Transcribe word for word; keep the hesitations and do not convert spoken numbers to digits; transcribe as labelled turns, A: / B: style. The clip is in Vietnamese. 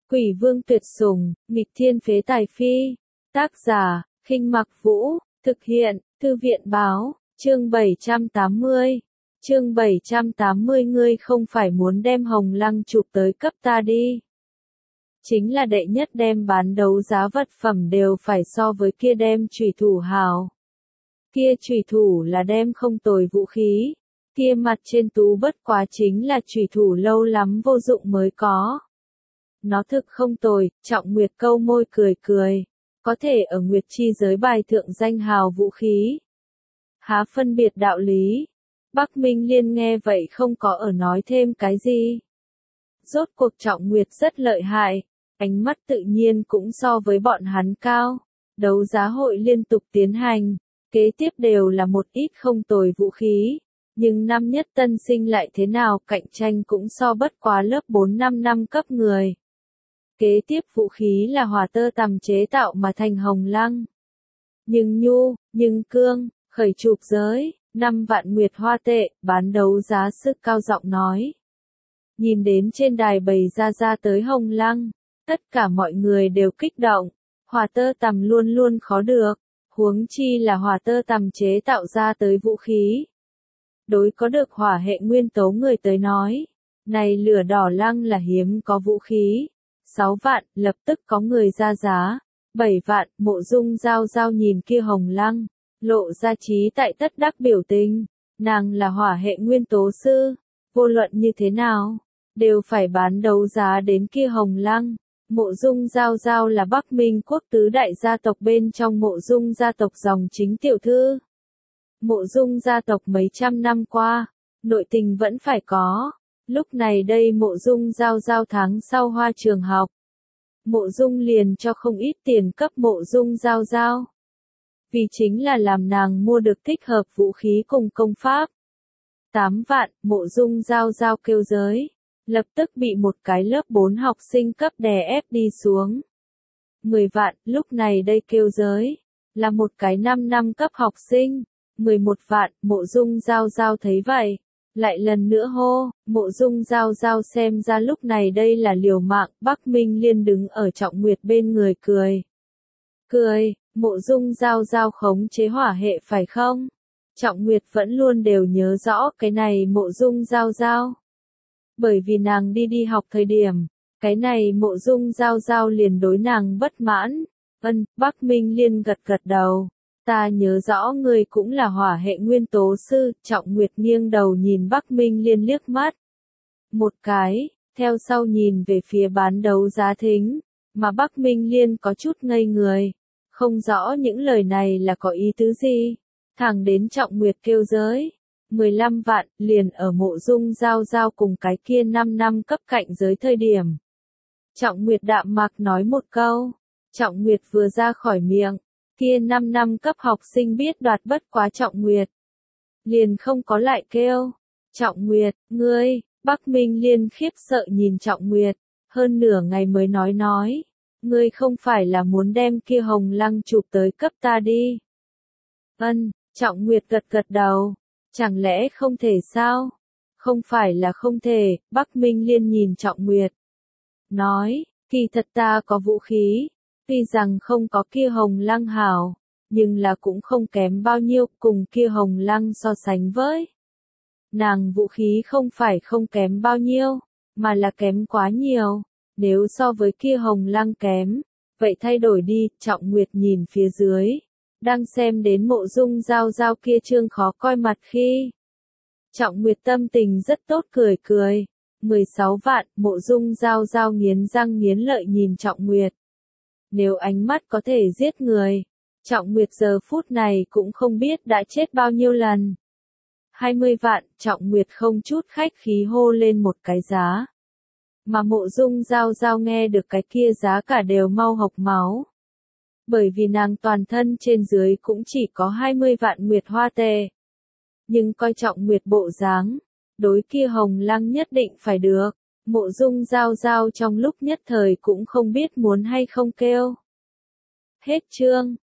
A: Quỷ vương tuyệt sủng, nghịch thiên phế tài phi. Tác giả, Khinh Mặc Vũ, thực hiện, Thư viện báo, chương bảy trăm tám mươi. Chương bảy trăm tám mươi ngươi không phải muốn đem Hồng Lăng chụp tới cấp ta đi. Chính là đệ nhất đem bán đấu giá vật phẩm đều phải so với kia đem chủy thủ hào. Kia chủy thủ là đem không tồi vũ khí, kia mặt trên tú bất quá chính là chủy thủ lâu lắm vô dụng mới có. Nó thực không tồi, Trọng Nguyệt câu môi cười cười, có thể ở Nguyệt chi giới bài thượng danh hào vũ khí. Há phân biệt đạo lý. Bắc Minh Liên nghe vậy không có ở nói thêm cái gì. Rốt cuộc Trọng Nguyệt rất lợi hại, ánh mắt tự nhiên cũng so với bọn hắn cao. Đấu giá hội liên tục tiến hành, kế tiếp đều là một ít không tồi vũ khí. Nhưng năm nhất tân sinh lại thế nào cạnh tranh cũng so bất quá lớp bốn năm năm cấp người. Kế tiếp vũ khí là hỏa tơ tằm chế tạo mà thành Hồng Lăng. Nhưng nhu, nhưng cương, khởi chụp giới, năm vạn nguyệt hoa tệ, bán đấu giá sức cao giọng nói. Nhìn đến trên đài bày ra ra tới Hồng Lăng, tất cả mọi người đều kích động, hỏa tơ tằm luôn luôn khó được, huống chi là hỏa tơ tằm chế tạo ra tới vũ khí. Đối có được hỏa hệ nguyên tố người tới nói, này lửa đỏ lăng là hiếm có vũ khí. Sáu vạn, lập tức có người ra giá. Bảy vạn, Mộ Dung Giao Giao nhìn kia Hồng Lăng, lộ ra trí tại tất đắc biểu tình. Nàng là hỏa hệ nguyên tố sư, vô luận như thế nào, đều phải bán đấu giá đến kia Hồng Lăng. Mộ Dung Giao Giao là Bắc Minh quốc tứ đại gia tộc bên trong Mộ Dung gia tộc dòng chính tiểu thư. Mộ Dung gia tộc mấy trăm năm qua, nội tình vẫn phải có. Lúc này đây Mộ Dung Giao Giao tháng sau hoa trường học. Mộ Dung liền cho không ít tiền cấp Mộ Dung Giao Giao. Vì chính là làm nàng mua được thích hợp vũ khí cùng công pháp. Tám vạn, Mộ Dung Giao Giao kêu giới. Lập tức bị một cái lớp bốn học sinh cấp đè ép đi xuống. Mười vạn, lúc này đây kêu giới. Là một cái năm năm cấp học sinh. Mười một vạn, Mộ Dung Giao Giao thấy vậy. Lại lần nữa hô, Mộ Dung Giao Giao xem ra lúc này đây là liều mạng, Bắc Minh Liên đứng ở Trọng Nguyệt bên người cười. Cười, Mộ Dung Giao Giao khống chế hỏa hệ phải không? Trọng Nguyệt vẫn luôn đều nhớ rõ cái này Mộ Dung Giao Giao. Bởi vì nàng đi đi học thời điểm, cái này Mộ Dung Giao Giao liền đối nàng bất mãn. Ân, Bắc Minh Liên gật gật đầu. Ta nhớ rõ ngươi cũng là hỏa hệ nguyên tố sư, Trọng Nguyệt nghiêng đầu nhìn Bắc Minh Liên liếc mắt. Một cái, theo sau nhìn về phía bán đấu giá thính, mà Bắc Minh Liên có chút ngây người. Không rõ những lời này là có ý tứ gì. Thẳng đến Trọng Nguyệt kêu giới. mười lăm vạn, liền ở Mộ Dung Giao Giao cùng cái kia năm năm cấp cạnh giới thời điểm. Trọng Nguyệt đạm mạc nói một câu. Trọng Nguyệt vừa ra khỏi miệng. Kia năm năm cấp học sinh biết đoạt bất quá Trọng Nguyệt. Liền không có lại kêu. Trọng Nguyệt, ngươi, Bắc Minh Liên khiếp sợ nhìn Trọng Nguyệt, hơn nửa ngày mới nói nói. Ngươi không phải là muốn đem kia Hồng Lăng chụp tới cấp ta đi. Ân, Trọng Nguyệt gật gật đầu. Chẳng lẽ không thể sao? Không phải là không thể, Bắc Minh Liên nhìn Trọng Nguyệt. Nói, kỳ thật ta có vũ khí. Tuy rằng không có kia Hồng Lăng hảo, nhưng là cũng không kém bao nhiêu cùng kia Hồng Lăng so sánh với. Nàng vũ khí không phải không kém bao nhiêu, mà là kém quá nhiều. Nếu so với kia Hồng Lăng kém, vậy thay đổi đi, Trọng Nguyệt nhìn phía dưới. Đang xem đến Mộ Dung Giao Giao kia trương khó coi mặt khi. Trọng Nguyệt tâm tình rất tốt cười cười. mười sáu vạn, Mộ Dung Giao Giao nghiến răng nghiến lợi nhìn Trọng Nguyệt. Nếu ánh mắt có thể giết người, Trọng Nguyệt giờ phút này cũng không biết đã chết bao nhiêu lần. hai mươi vạn, Trọng Nguyệt không chút khách khí hô lên một cái giá. Mà Mộ Dung Giao Giao nghe được cái kia giá cả đều mau hộc máu. Bởi vì nàng toàn thân trên dưới cũng chỉ có hai mươi vạn nguyệt hoa tệ. Nhưng coi Trọng Nguyệt bộ dáng, đối kia Hồng Lăng nhất định phải được. Mộ Dung Giao Giao trong lúc nhất thời cũng không biết muốn hay không kêu. Hết chương.